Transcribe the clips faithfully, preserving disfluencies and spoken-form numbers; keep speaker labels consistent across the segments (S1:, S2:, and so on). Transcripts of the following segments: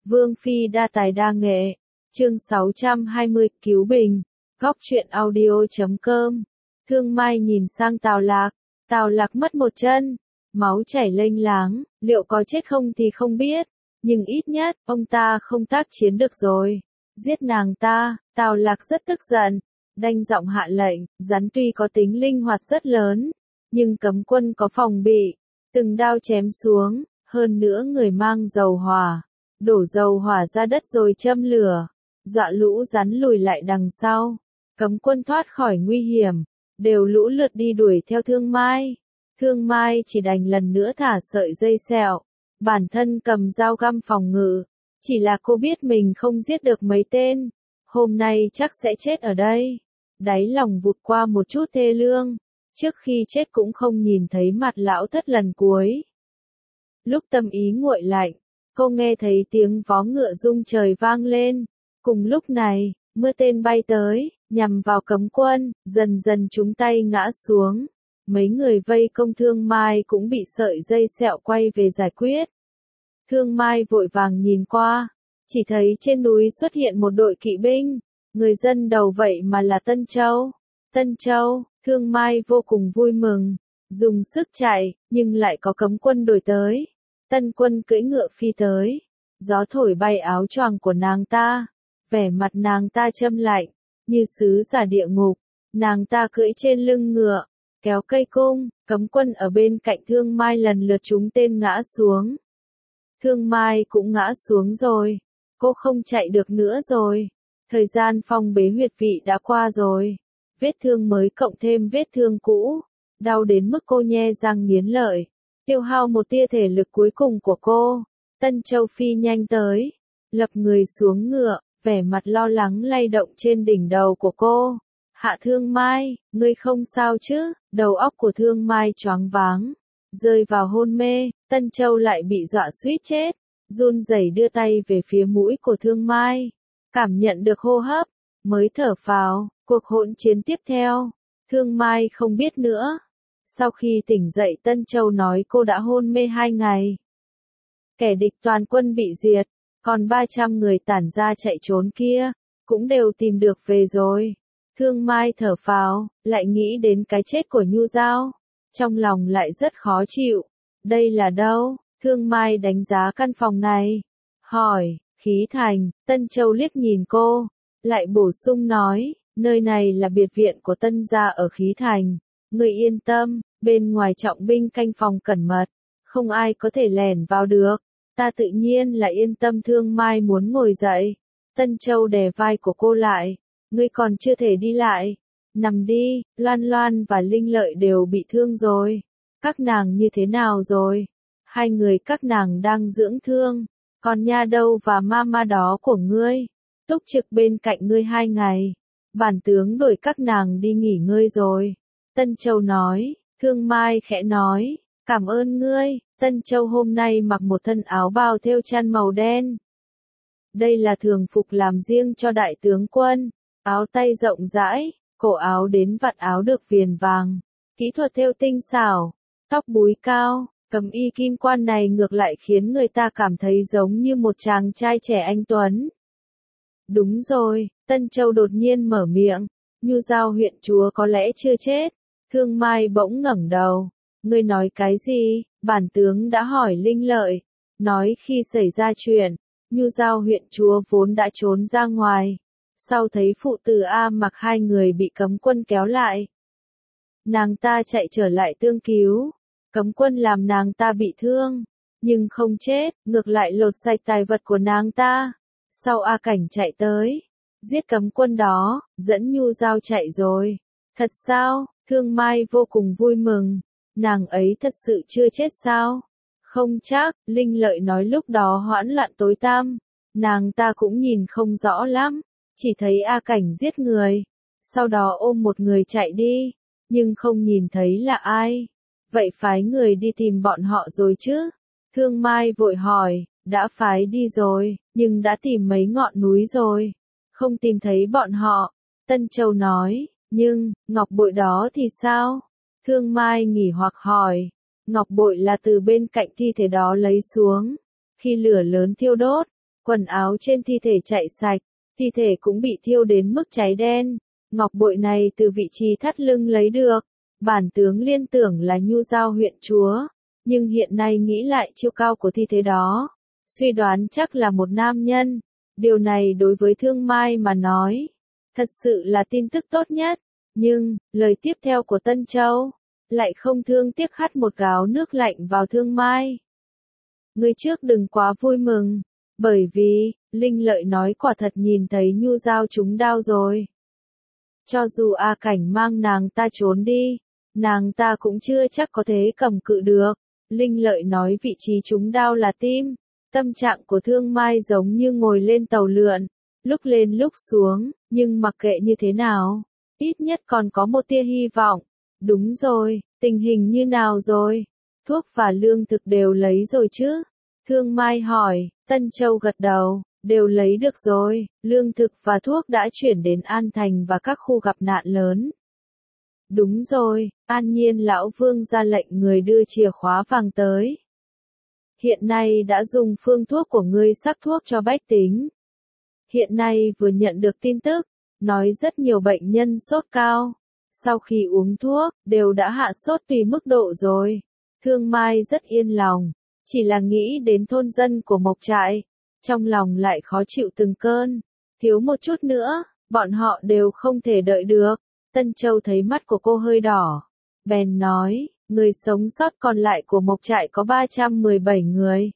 S1: Vương Phi đa tài đa nghệ. Chương sáu trăm hai mươi, Cứu Bình. Góc truyện audio chấm com. Thương Mai nhìn sang Tào Lạc. Tào Lạc mất một chân. Máu chảy lênh láng, liệu có chết không thì không biết. Nhưng ít nhất, ông ta không tác chiến được rồi. Giết nàng ta, Tào Lạc rất tức giận. Đanh giọng hạ lệnh, rắn tuy có tính linh hoạt rất lớn. Nhưng cấm quân có phòng bị. Từng đao chém xuống, hơn nữa người mang dầu hỏa. Đổ dầu hỏa ra đất rồi châm lửa. Dọa lũ rắn lùi lại đằng sau. Cấm quân thoát khỏi nguy hiểm. Đều lũ lượt đi đuổi theo Thương Mai. Thương Mai chỉ đành lần nữa thả sợi dây sẹo. Bản thân cầm dao găm phòng ngự. Chỉ là cô biết mình không giết được mấy tên. Hôm nay chắc sẽ chết ở đây. Đáy lòng vụt qua một chút thê lương. Trước khi chết cũng không nhìn thấy mặt lão thất lần cuối. Lúc tâm ý nguội lạnh, cô nghe thấy tiếng vó ngựa rung trời vang lên. Cùng lúc này, mưa tên bay tới, nhằm vào cấm quân, dần dần chúng tay ngã xuống. Mấy người vây công Thương Mai cũng bị sợi dây sẹo quay về giải quyết. Thương Mai vội vàng nhìn qua, chỉ thấy trên núi xuất hiện một đội kỵ binh. Người dân đầu vậy mà là Tân Châu. Tân Châu, Thương Mai vô cùng vui mừng, dùng sức chạy, nhưng lại có cấm quân đuổi tới. Tân quân cưỡi ngựa phi tới, gió thổi bay áo choàng của nàng ta, vẻ mặt nàng ta châm lạnh, như sứ giả địa ngục. Nàng ta cưỡi trên lưng ngựa, kéo cây cung, cấm quân ở bên cạnh Thương Mai lần lượt trúng tên ngã xuống. Thương Mai cũng ngã xuống rồi, cô không chạy được nữa rồi. Thời gian phong bế huyệt vị đã qua rồi. Vết thương mới cộng thêm vết thương cũ, đau đến mức cô nhe răng nghiến lợi, tiêu hao một tia thể lực cuối cùng của cô. Tân Châu Phi nhanh tới, lập người xuống ngựa, vẻ mặt lo lắng lay động trên đỉnh đầu của cô. Hạ Thương Mai, ngươi không sao chứ? Đầu óc của Thương Mai choáng váng, rơi vào hôn mê. Tân Châu lại bị dọa suýt chết, run rẩy đưa tay về phía mũi của Thương Mai, cảm nhận được hô hấp, mới thở phào. Cuộc hỗn chiến tiếp theo, Thương Mai không biết nữa. Sau khi tỉnh dậy Tân Châu nói cô đã hôn mê hai ngày. Kẻ địch toàn quân bị diệt, còn ba trăm người tản ra chạy trốn kia, cũng đều tìm được về rồi. Thương Mai thở phào, lại nghĩ đến cái chết của Nhu Giao. Trong lòng lại rất khó chịu. Đây là đâu? Thương Mai đánh giá căn phòng này. Hỏi, Khí Thành. Tân Châu liếc nhìn cô, lại bổ sung nói. Nơi này là biệt viện của Tân gia ở Khí Thành. Người yên tâm, bên ngoài trọng binh canh phòng cẩn mật, không ai có thể lẻn vào được. Ta tự nhiên là yên tâm. Thương Mai muốn ngồi dậy. Tân Châu đè vai của cô lại. Ngươi còn chưa thể đi lại. Nằm đi, Loan Loan và Linh Lợi đều bị thương rồi. Các nàng như thế nào rồi? Hai người các nàng đang dưỡng thương. Còn Nha Đâu và Mama đó của ngươi, túc trực bên cạnh ngươi hai ngày. Bản tướng đuổi các nàng đi nghỉ ngơi rồi. Tân Châu nói. Thương Mai khẽ nói. Cảm ơn ngươi. Tân Châu hôm nay mặc một thân áo bào thêu chăn màu đen. Đây là thường phục làm riêng cho đại tướng quân. Áo tay rộng rãi, cổ áo đến vạt áo được viền vàng. Kỹ thuật thêu tinh xảo, tóc búi cao. Cầm y kim quan này ngược lại khiến người ta cảm thấy giống như một chàng trai trẻ anh tuấn. Đúng rồi, Tân Châu đột nhiên mở miệng. Nhu Giao huyện chúa có lẽ chưa chết. Thương Mai bỗng ngẩng đầu. Ngươi nói cái gì? Bản tướng đã hỏi Linh Lợi. Nói khi xảy ra chuyện, Nhu Giao huyện chúa vốn đã trốn ra ngoài. Sau thấy phụ tử A Mặc hai người bị cấm quân kéo lại, nàng ta chạy trở lại tương cứu. Cấm quân làm nàng ta bị thương, nhưng không chết, ngược lại lột sạch tài vật của nàng ta. Sau A Cảnh chạy tới, giết cấm quân đó, dẫn Nhu Giao chạy rồi. Thật sao? Thương Mai vô cùng vui mừng. Nàng ấy thật sự chưa chết sao? Không chắc, Linh Lợi nói lúc đó hoãn loạn tối tăm. Nàng ta cũng nhìn không rõ lắm, chỉ thấy A Cảnh giết người, sau đó ôm một người chạy đi, nhưng không nhìn thấy là ai. Vậy phái người đi tìm bọn họ rồi chứ? Thương Mai vội hỏi. Đã phái đi rồi, nhưng đã tìm mấy ngọn núi rồi, không tìm thấy bọn họ. Tân Châu nói. Nhưng, ngọc bội đó thì sao? Thương Mai nghỉ hoặc hỏi. Ngọc bội là từ bên cạnh thi thể đó lấy xuống. Khi lửa lớn thiêu đốt, Quần áo trên thi thể chạy sạch, thi thể cũng bị thiêu đến mức cháy đen. Ngọc bội này từ vị trí thắt lưng lấy được, bản tướng liên tưởng là Nhu Giao huyện chúa, nhưng hiện nay nghĩ lại chiều cao của thi thể đó, suy đoán chắc là một nam nhân. Điều này đối với Thương Mai mà nói, thật sự là tin tức tốt nhất, nhưng, lời tiếp theo của Tân Châu, lại không thương tiếc hắt một gáo nước lạnh vào Thương Mai. Ngươi trước đừng quá vui mừng, bởi vì, Linh Lợi nói quả thật nhìn thấy Nhu Giao trúng đao rồi. Cho dù A Cảnh mang nàng ta trốn đi, nàng ta cũng chưa chắc có thể cầm cự được. Linh Lợi nói vị trí trúng đao là tim. Tâm trạng của Thương Mai giống như ngồi lên tàu lượn, lúc lên lúc xuống, nhưng mặc kệ như thế nào, ít nhất còn có một tia hy vọng. Đúng rồi, tình hình như nào rồi? Thuốc và lương thực đều lấy rồi chứ? Thương Mai hỏi. Tân Châu gật đầu, đều lấy được rồi, lương thực và thuốc đã chuyển đến An Thành và các khu gặp nạn lớn. Đúng rồi, An Nhiên lão vương ra lệnh người đưa chìa khóa vàng tới. Hiện nay đã dùng phương thuốc của ngươi sắc thuốc cho bách tính. Hiện nay vừa nhận được tin tức, nói rất nhiều bệnh nhân sốt cao. Sau khi uống thuốc, đều đã hạ sốt tùy mức độ rồi. Thương Mai rất yên lòng, chỉ là nghĩ đến thôn dân của Mộc Trại. Trong lòng lại khó chịu từng cơn. Thiếu một chút nữa, bọn họ đều không thể đợi được. Tân Châu thấy mắt của cô hơi đỏ. Bèn nói, người sống sót còn lại của Mộc Trại có ba trăm mười bảy người.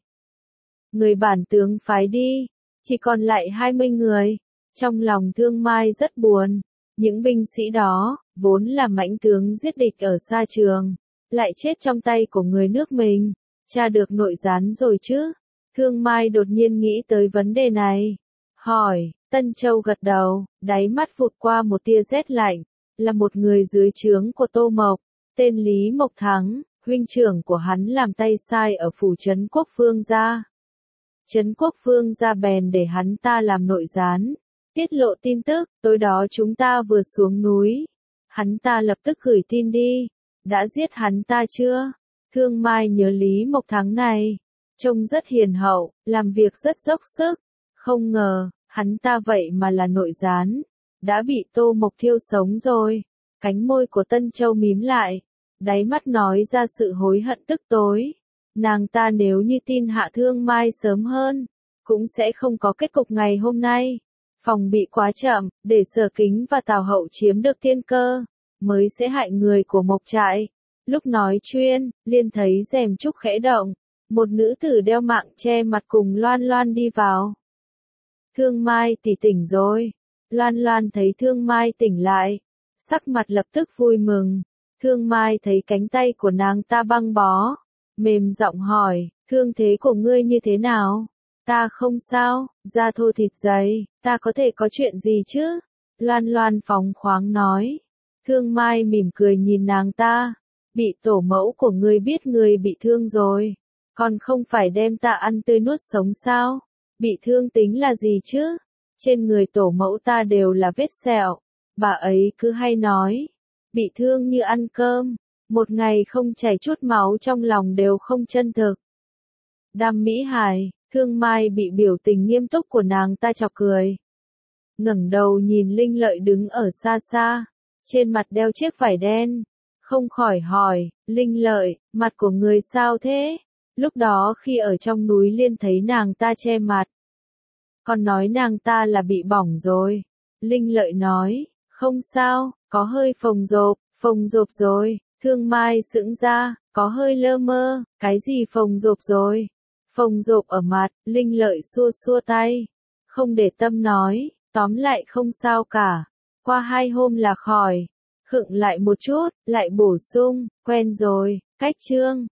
S1: Người bản tướng phái đi, chỉ còn lại hai mươi người. Trong lòng Thương Mai rất buồn. Những binh sĩ đó, vốn là mãnh tướng giết địch ở xa trường, lại chết trong tay của người nước mình. Tra được nội gián rồi chứ? Thương Mai đột nhiên nghĩ tới vấn đề này. Hỏi, Tân Châu gật đầu, đáy mắt vụt qua một tia rét lạnh. Là một người dưới trướng của Tô Mộc, tên Lý Mộc Thắng, huynh trưởng của hắn làm tay sai ở phủ Trấn Quốc Phương gia. Trấn Quốc Phương gia bèn để hắn ta làm nội gián, tiết lộ tin tức, tối đó chúng ta vừa xuống núi. Hắn ta lập tức gửi tin đi, đã giết hắn ta chưa? Thương Mai nhớ Lý Mộc Thắng này, trông rất hiền hậu, làm việc rất dốc sức, không ngờ, hắn ta vậy mà là nội gián, đã bị Tô Mộc thiêu sống rồi. Cánh môi của Tân Châu mím lại, đáy mắt nói ra sự hối hận tức tối. Nàng ta nếu như tin hạ Thương Mai sớm hơn, cũng sẽ không có kết cục ngày hôm nay. Phòng bị quá chậm, để Sở Kính và Tào Hậu chiếm được tiên cơ, mới sẽ hại người của Mộc Trại. Lúc nói chuyên, liền thấy rèm trúc khẽ động, một nữ tử đeo mạng che mặt cùng Loan Loan đi vào. Thương Mai tỷ tỉnh rồi. Loan Loan thấy Thương Mai tỉnh lại, sắc mặt lập tức vui mừng. Thương Mai thấy cánh tay của nàng ta băng bó, mềm giọng hỏi, thương thế của ngươi như thế nào? Ta không sao, da thô thịt dày, ta có thể có chuyện gì chứ? Loan Loan phóng khoáng nói. Thương Mai mỉm cười nhìn nàng ta, bị tổ mẫu của ngươi biết ngươi bị thương rồi, còn không phải đem ta ăn tươi nuốt sống sao? Bị thương tính là gì chứ? Trên người tổ mẫu ta đều là vết sẹo, bà ấy cứ hay nói, bị thương như ăn cơm, một ngày không chảy chút máu trong lòng đều không chân thực. Đam Mỹ Hài, Thương Mai bị biểu tình nghiêm túc của nàng ta chọc cười. Ngẩng đầu nhìn Linh Lợi đứng ở xa xa, trên mặt đeo chiếc vải đen, không khỏi hỏi, Linh Lợi, mặt của người sao thế? Lúc đó khi ở trong núi Liên thấy nàng ta che mặt, còn nói nàng ta là bị bỏng rồi. Linh Lợi nói, không sao, có hơi phồng rộp, phồng rộp rồi. Thương Mai sững ra, có hơi lơ mơ, cái gì phồng rộp rồi? Phồng rộp ở mặt, Linh Lợi xua xua tay, không để tâm nói, tóm lại không sao cả, qua hai hôm là khỏi. Khựng lại một chút, lại bổ sung, quen rồi, cách chương.